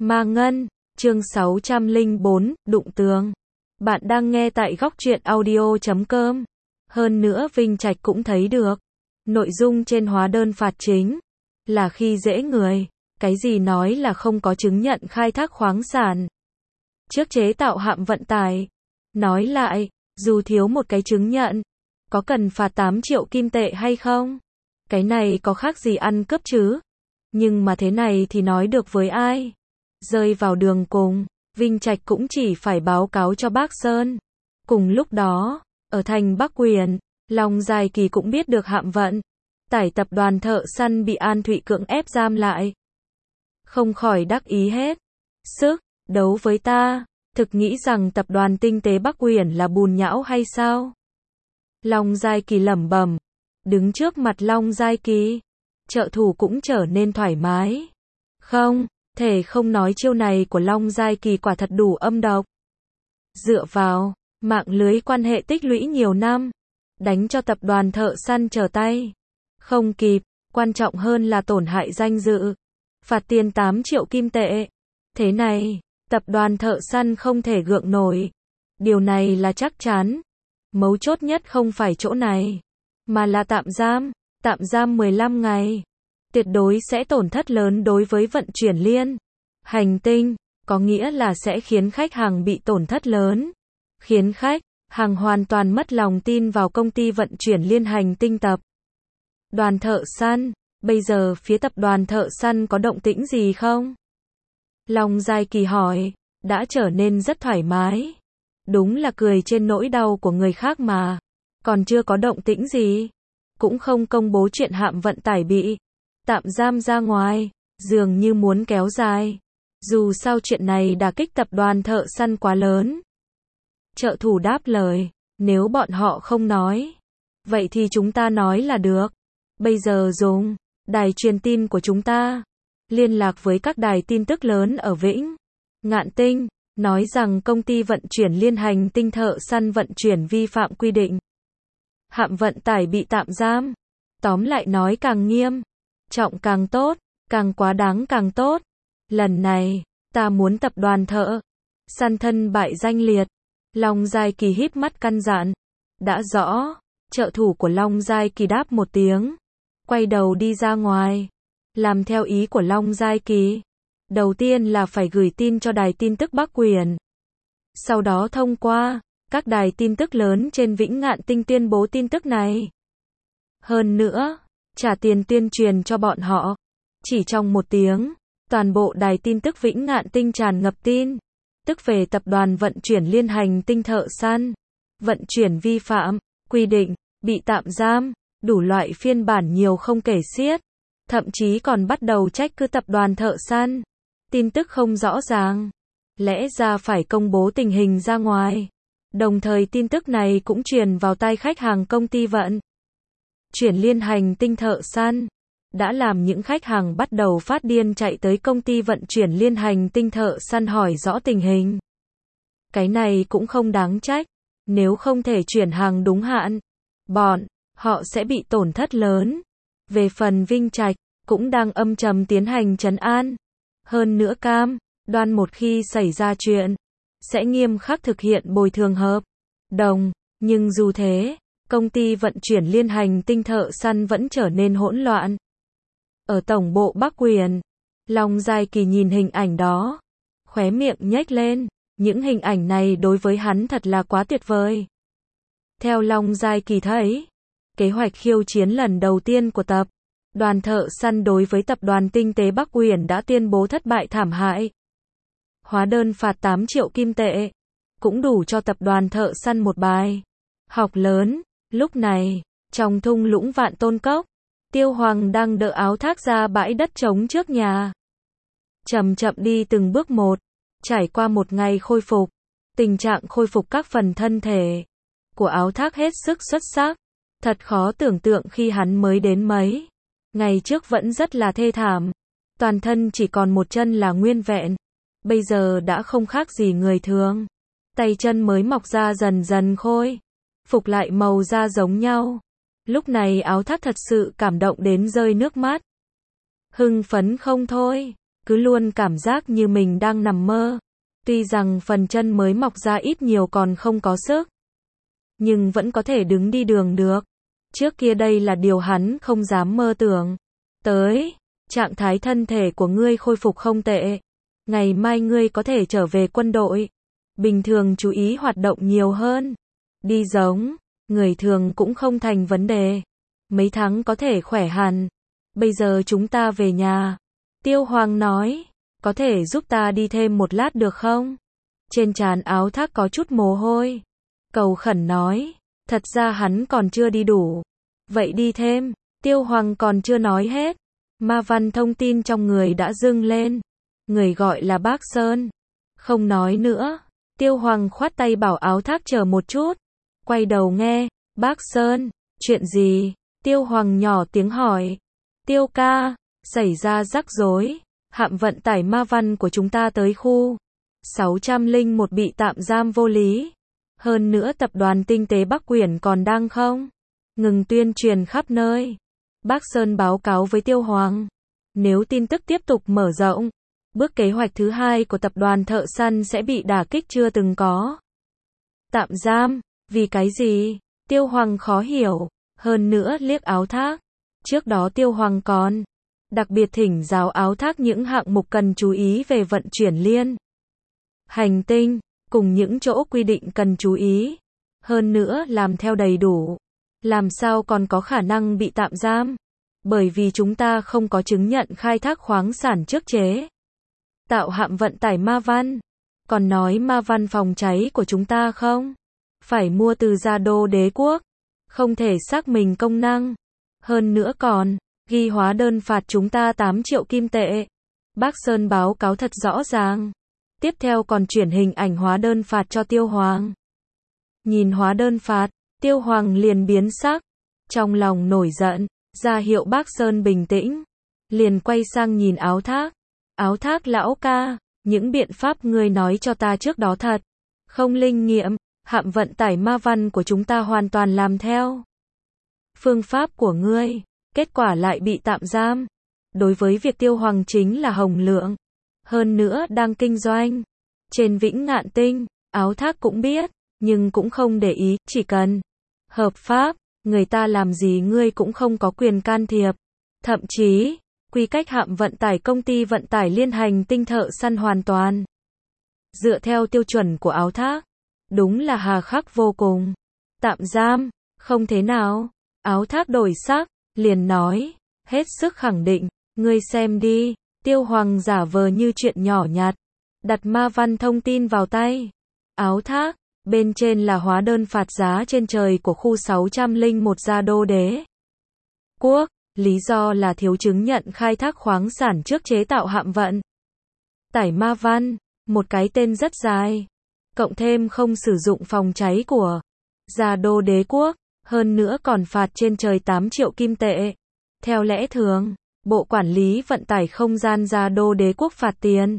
Ma Ngân, chương 604, đụng tường. Bạn đang nghe tại góc truyện audio.com. Hơn nữa Vinh Trạch cũng thấy được. Nội dung trên hóa đơn phạt chính là khi dễ người. Cái gì nói là không có chứng nhận khai thác khoáng sản. Trước chế tạo hạm vận tải. Nói lại, dù thiếu một cái chứng nhận, có cần phạt 8 triệu kim tệ hay không? Cái này có khác gì ăn cướp chứ? Nhưng mà thế này thì nói được với ai? Rơi vào đường cùng, Vinh Trạch cũng chỉ phải báo cáo cho bác Sơn. Cùng lúc đó, ở thành Bắc Quyền, Long Giai Kỳ cũng biết được hạm vận tải tập đoàn thợ săn bị An Thụy cưỡng ép giam lại. Không khỏi đắc ý hết sức, đấu với ta, thực nghĩ rằng tập đoàn tinh tế Bắc Quyền là bùn nhão hay sao? Long Giai Kỳ lẩm bẩm, đứng trước mặt Long Giai Kỳ, trợ thủ cũng trở nên thoải mái. Không thể không nói chiêu này của Long Giai Kỳ quả thật đủ âm độc. Dựa vào mạng lưới quan hệ tích lũy nhiều năm, đánh cho tập đoàn thợ săn trở tay không kịp, quan trọng hơn là tổn hại danh dự. Phạt tiền 8 triệu kim tệ. Thế này, tập đoàn thợ săn không thể gượng nổi. Điều này là chắc chắn. Mấu chốt nhất không phải chỗ này, mà là tạm giam 15 ngày. Tuyệt đối sẽ tổn thất lớn đối với vận chuyển liên hành tinh, có nghĩa là sẽ khiến khách hàng bị tổn thất lớn. Khiến khách hàng hoàn toàn mất lòng tin vào công ty vận chuyển liên hành tinh tập đoàn thợ săn. Bây giờ phía tập đoàn thợ săn có động tĩnh gì không? Long Giai Kỳ hỏi, đã trở nên rất thoải mái. Đúng là cười trên nỗi đau của người khác mà. Còn chưa có động tĩnh gì. Cũng không công bố chuyện hạm vận tải bị tạm giam ra ngoài, dường như muốn kéo dài. Dù sao chuyện này đả kích tập đoàn thợ săn quá lớn. Trợ thủ đáp lời, nếu bọn họ không nói, vậy thì chúng ta nói là được. Bây giờ dùng đài truyền tin của chúng ta liên lạc với các đài tin tức lớn ở Vĩnh Ngạn Tinh, nói rằng công ty vận chuyển liên hành tinh thợ săn vận chuyển vi phạm quy định. Hạm vận tải bị tạm giam. Tóm lại nói càng nghiêm trọng càng tốt, càng quá đáng càng tốt. Lần này, ta muốn tập đoàn thợ săn thân bại danh liệt. Long Giai Kỳ híp mắt căn dặn. Đã rõ. Trợ thủ của Long Giai Kỳ đáp một tiếng, quay đầu đi ra ngoài, làm theo ý của Long Giai Kỳ. Đầu tiên là phải gửi tin cho đài tin tức Bắc Quyền. Sau đó thông qua các đài tin tức lớn trên Vĩnh Ngạn Tinh tuyên bố tin tức này. Hơn nữa, trả tiền tuyên truyền cho bọn họ. Chỉ trong 1 tiếng, toàn bộ đài tin tức Vĩnh Ngạn Tinh tràn ngập tin tức về tập đoàn vận chuyển liên hành tinh thợ săn, vận chuyển vi phạm quy định, bị tạm giam, đủ loại phiên bản nhiều không kể xiết. Thậm chí còn bắt đầu trách cứ tập đoàn thợ săn. Tin tức không rõ ràng. Lẽ ra phải công bố tình hình ra ngoài. Đồng thời tin tức này cũng truyền vào tai khách hàng công ty vận chuyển liên hành tinh thợ săn. Đã làm những khách hàng bắt đầu phát điên chạy tới công ty vận chuyển liên hành tinh thợ săn hỏi rõ tình hình. Cái này cũng không đáng trách. Nếu không thể chuyển hàng đúng hạn, bọn họ sẽ bị tổn thất lớn. Về phần Vinh Trạch, cũng đang âm thầm tiến hành trấn an. Hơn nữa cam đoan một khi xảy ra chuyện, sẽ nghiêm khắc thực hiện bồi thường hợp đồng. Nhưng dù thế, công ty vận chuyển liên hành tinh thợ săn vẫn trở nên hỗn loạn. Ở tổng bộ Bắc Quyền, Long Giai Kỳ nhìn hình ảnh đó, khóe miệng nhếch lên. Những hình ảnh này đối với hắn thật là quá tuyệt vời. Theo Long Giai Kỳ thấy, kế hoạch khiêu chiến lần đầu tiên của tập đoàn thợ săn đối với tập đoàn tinh tế Bắc Quyền đã tuyên bố thất bại thảm hại. Hóa đơn phạt 8 triệu kim tệ, cũng đủ cho tập đoàn thợ săn một bài học lớn. Lúc này, trong thung lũng Vạn Tôn Cốc, Tiêu Hoàng đang đỡ Áo Thác ra bãi đất trống trước nhà. Chậm chậm đi từng bước một, trải qua một ngày khôi phục. Tình trạng khôi phục các phần thân thể của Áo Thác hết sức xuất sắc. Thật khó tưởng tượng khi hắn mới đến mấy ngày trước vẫn rất là thê thảm. Toàn thân chỉ còn một chân là nguyên vẹn. Bây giờ đã không khác gì người thường. Tay chân mới mọc ra dần dần khôi phục lại màu da giống nhau. Lúc này Áo Thác thật sự cảm động đến rơi nước mắt. Hưng phấn không thôi. cứ luôn cảm giác như mình đang nằm mơ. Tuy rằng phần chân mới mọc ra ít nhiều còn không có sức, nhưng vẫn có thể đứng đi đường được. Trước kia đây là điều hắn không dám mơ tưởng. Tới, trạng thái thân thể của ngươi khôi phục không tệ. Ngày mai ngươi có thể trở về quân đội. Bình thường chú ý hoạt động nhiều hơn. Đi giống, người thường cũng không thành vấn đề. Mấy tháng có thể khỏe hẳn. Bây giờ chúng ta về nhà. Tiêu Hoàng nói, có thể giúp ta đi thêm một lát được không? Trên trán Áo Thác có chút mồ hôi. Cầu khẩn nói, thật ra hắn còn chưa đi đủ. Vậy đi thêm, Tiêu Hoàng còn chưa nói hết. Ma văn thông tin trong người đã dâng lên. Người gọi là Bác Sơn. Không nói nữa. Tiêu Hoàng khoát tay bảo Áo Thác chờ một chút. Quay đầu nghe, Bác Sơn, chuyện gì? Tiêu Hoàng nhỏ tiếng hỏi. Tiêu ca, xảy ra rắc rối. Hạm vận tải ma văn của chúng ta tới khu 601 bị tạm giam vô lý. Hơn nữa tập đoàn Tinh tế Bắc Quyển còn đang không ngừng tuyên truyền khắp nơi. Bác Sơn báo cáo với Tiêu Hoàng. Nếu tin tức tiếp tục mở rộng, bước kế hoạch thứ hai của tập đoàn thợ săn sẽ bị đả kích chưa từng có. Tạm giam, vì cái gì? Tiêu Hoàng khó hiểu. Hơn nữa liếc Áo Thác. Trước đó Tiêu Hoàng còn đặc biệt thỉnh giáo Áo Thác những hạng mục cần chú ý về vận chuyển liên hành tinh, cùng những chỗ quy định cần chú ý. Hơn nữa làm theo đầy đủ. Làm sao còn có khả năng bị tạm giam? Bởi vì chúng ta không có chứng nhận khai thác khoáng sản trước chế. Tạo hạm vận tải ma văn. Còn nói ma văn phòng cháy của chúng ta không? Phải mua từ Gia Đô Đế quốc. Không thể xác minh công năng. Hơn nữa còn ghi hóa đơn phạt chúng ta 8 triệu kim tệ. Bác Sơn báo cáo thật rõ ràng. Tiếp theo còn chuyển hình ảnh hóa đơn phạt cho Tiêu Hoàng. Nhìn hóa đơn phạt, Tiêu Hoàng liền biến sắc. Trong lòng nổi giận, ra hiệu Bác Sơn bình tĩnh. Liền quay sang nhìn Áo Thác. Áo Thác lão ca, những biện pháp ngươi nói cho ta trước đó thật không linh nghiệm. Hạm vận tải ma văn của chúng ta hoàn toàn làm theo phương pháp của ngươi. Kết quả lại bị tạm giam. Đối với việc Tiêu Hoàng chính là hồng lượng. Hơn nữa đang kinh doanh trên Vĩnh Ngạn Tinh. Áo Thác cũng biết, nhưng cũng không để ý. Chỉ cần hợp pháp, người ta làm gì ngươi cũng không có quyền can thiệp. Thậm chí, quy cách hạm vận tải công ty vận tải liên hành tinh thợ săn hoàn toàn dựa theo tiêu chuẩn của Áo Thác. Đúng là hà khắc vô cùng. Tạm giam, không thế nào. Áo Thác đổi sắc, liền nói, hết sức khẳng định, ngươi xem đi. Tiêu Hoàng giả vờ như chuyện nhỏ nhặt, đặt ma văn thông tin vào tay Áo Thác. Bên trên là hóa đơn phạt giá trên trời của khu 601 Gia Đô Đế quốc. Lý do là thiếu chứng nhận khai thác khoáng sản trước chế tạo hạm vận tải ma văn. Một cái tên rất dài. Cộng thêm không sử dụng phòng cháy của Gia Đô Đế quốc. Hơn nữa còn phạt trên trời 8 triệu kim tệ. Theo lẽ thường, Bộ Quản lý Vận tải Không gian Gia Đô Đế quốc phạt tiền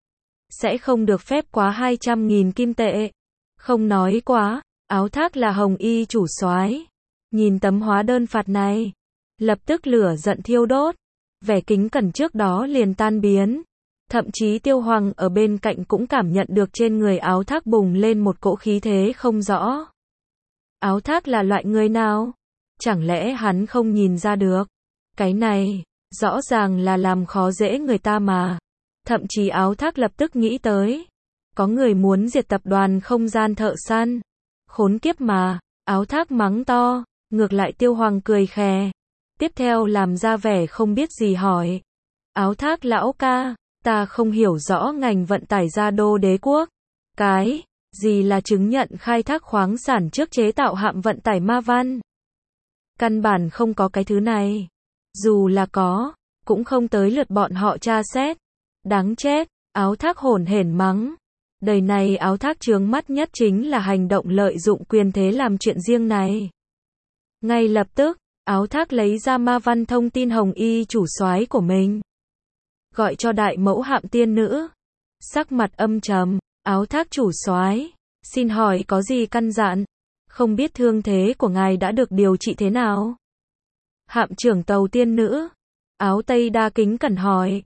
sẽ không được phép quá 200.000 kim tệ. Không nói quá. Áo Thác là hồng y chủ soái. Nhìn tấm hóa đơn phạt này, lập tức lửa giận thiêu đốt. Vẻ kính cẩn trước đó liền tan biến. Thậm chí Tiêu Hoàng ở bên cạnh cũng cảm nhận được trên người Áo Thác bùng lên một cỗ khí thế không rõ. Áo Thác là loại người nào? Chẳng lẽ hắn không nhìn ra được? Cái này, rõ ràng là làm khó dễ người ta mà. Thậm chí Áo Thác lập tức nghĩ tới. Có người muốn diệt tập đoàn không gian thợ săn. Khốn kiếp mà. Áo Thác mắng to. Ngược lại Tiêu Hoàng cười khè. Tiếp theo làm ra vẻ không biết gì hỏi. Áo Thác lão ca, ta không hiểu rõ ngành vận tải Gia Đô Đế quốc. Cái gì là chứng nhận khai thác khoáng sản trước chế tạo hạm vận tải ma văn? Căn bản không có cái thứ này. Dù là có, cũng không tới lượt bọn họ tra xét. Đáng chết. Áo Thác hổn hển mắng. Đời này Áo Thác chướng mắt nhất chính là hành động lợi dụng quyền thế làm chuyện riêng này. Ngay lập tức, Áo Thác lấy ra ma văn thông tin hồng y chủ soái của mình. Gọi cho đại mẫu hạm tiên nữ. Sắc mặt âm trầm. Áo Thác chủ soái, xin hỏi có gì căn dặn? Không biết thương thế của ngài đã được điều trị thế nào? Hạm trưởng tàu tiên nữ. Áo Tây đa kính cẩn hỏi.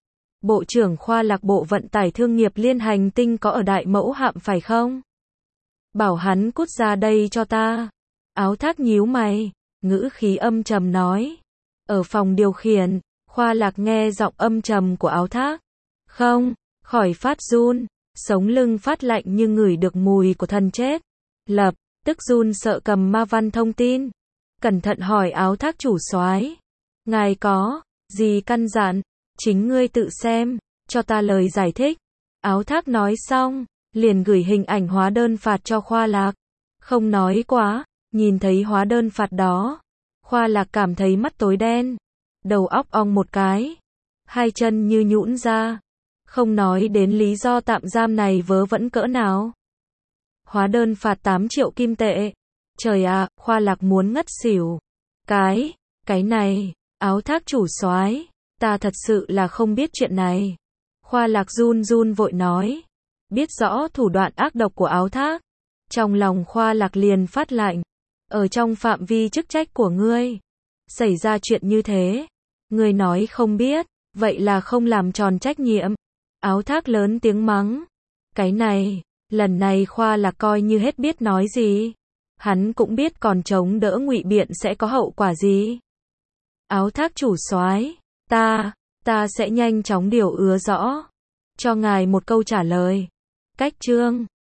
Bộ trưởng khoa lạc Bộ Vận tải Thương nghiệp Liên hành tinh có ở Đại Mẫu Hạm phải không? Bảo hắn cút ra đây cho ta. Áo Thác nhíu mày, ngữ khí âm trầm nói. Ở phòng điều khiển, Khoa Lạc nghe giọng âm trầm của Áo Thác. Không, khỏi phát run, sống lưng phát lạnh như ngửi được mùi của thần chết. Lập tức run sợ cầm ma văn thông tin. Cẩn thận hỏi Áo Thác chủ soái, ngài có gì căn dặn, chính ngươi tự xem, cho ta lời giải thích. Áo Thác nói xong, liền gửi hình ảnh hóa đơn phạt cho Khoa Lạc. Không nói quá, nhìn thấy hóa đơn phạt đó, Khoa Lạc cảm thấy mắt tối đen, đầu óc ong một cái, hai chân như nhũn ra. Không nói đến lý do tạm giam này vớ vẩn cỡ nào. Hóa đơn phạt 8 triệu kim tệ. Trời ạ, Khoa Lạc muốn ngất xỉu. Cái này, Áo Thác chủ soái, ta thật sự là không biết chuyện này. Khoa Lạc run run vội nói, biết rõ thủ đoạn ác độc của Áo Thác. Trong lòng Khoa Lạc liền phát lạnh, ở trong phạm vi chức trách của ngươi, xảy ra chuyện như thế, ngươi nói không biết, vậy là không làm tròn trách nhiệm. Áo Thác lớn tiếng mắng, cái này, lần này Khoa Lạc coi như hết biết nói gì. Hắn cũng biết còn chống đỡ ngụy biện sẽ có hậu quả gì. Áo Thác chủ soái, ta sẽ nhanh chóng điều ứa rõ cho ngài một câu trả lời. Cách chương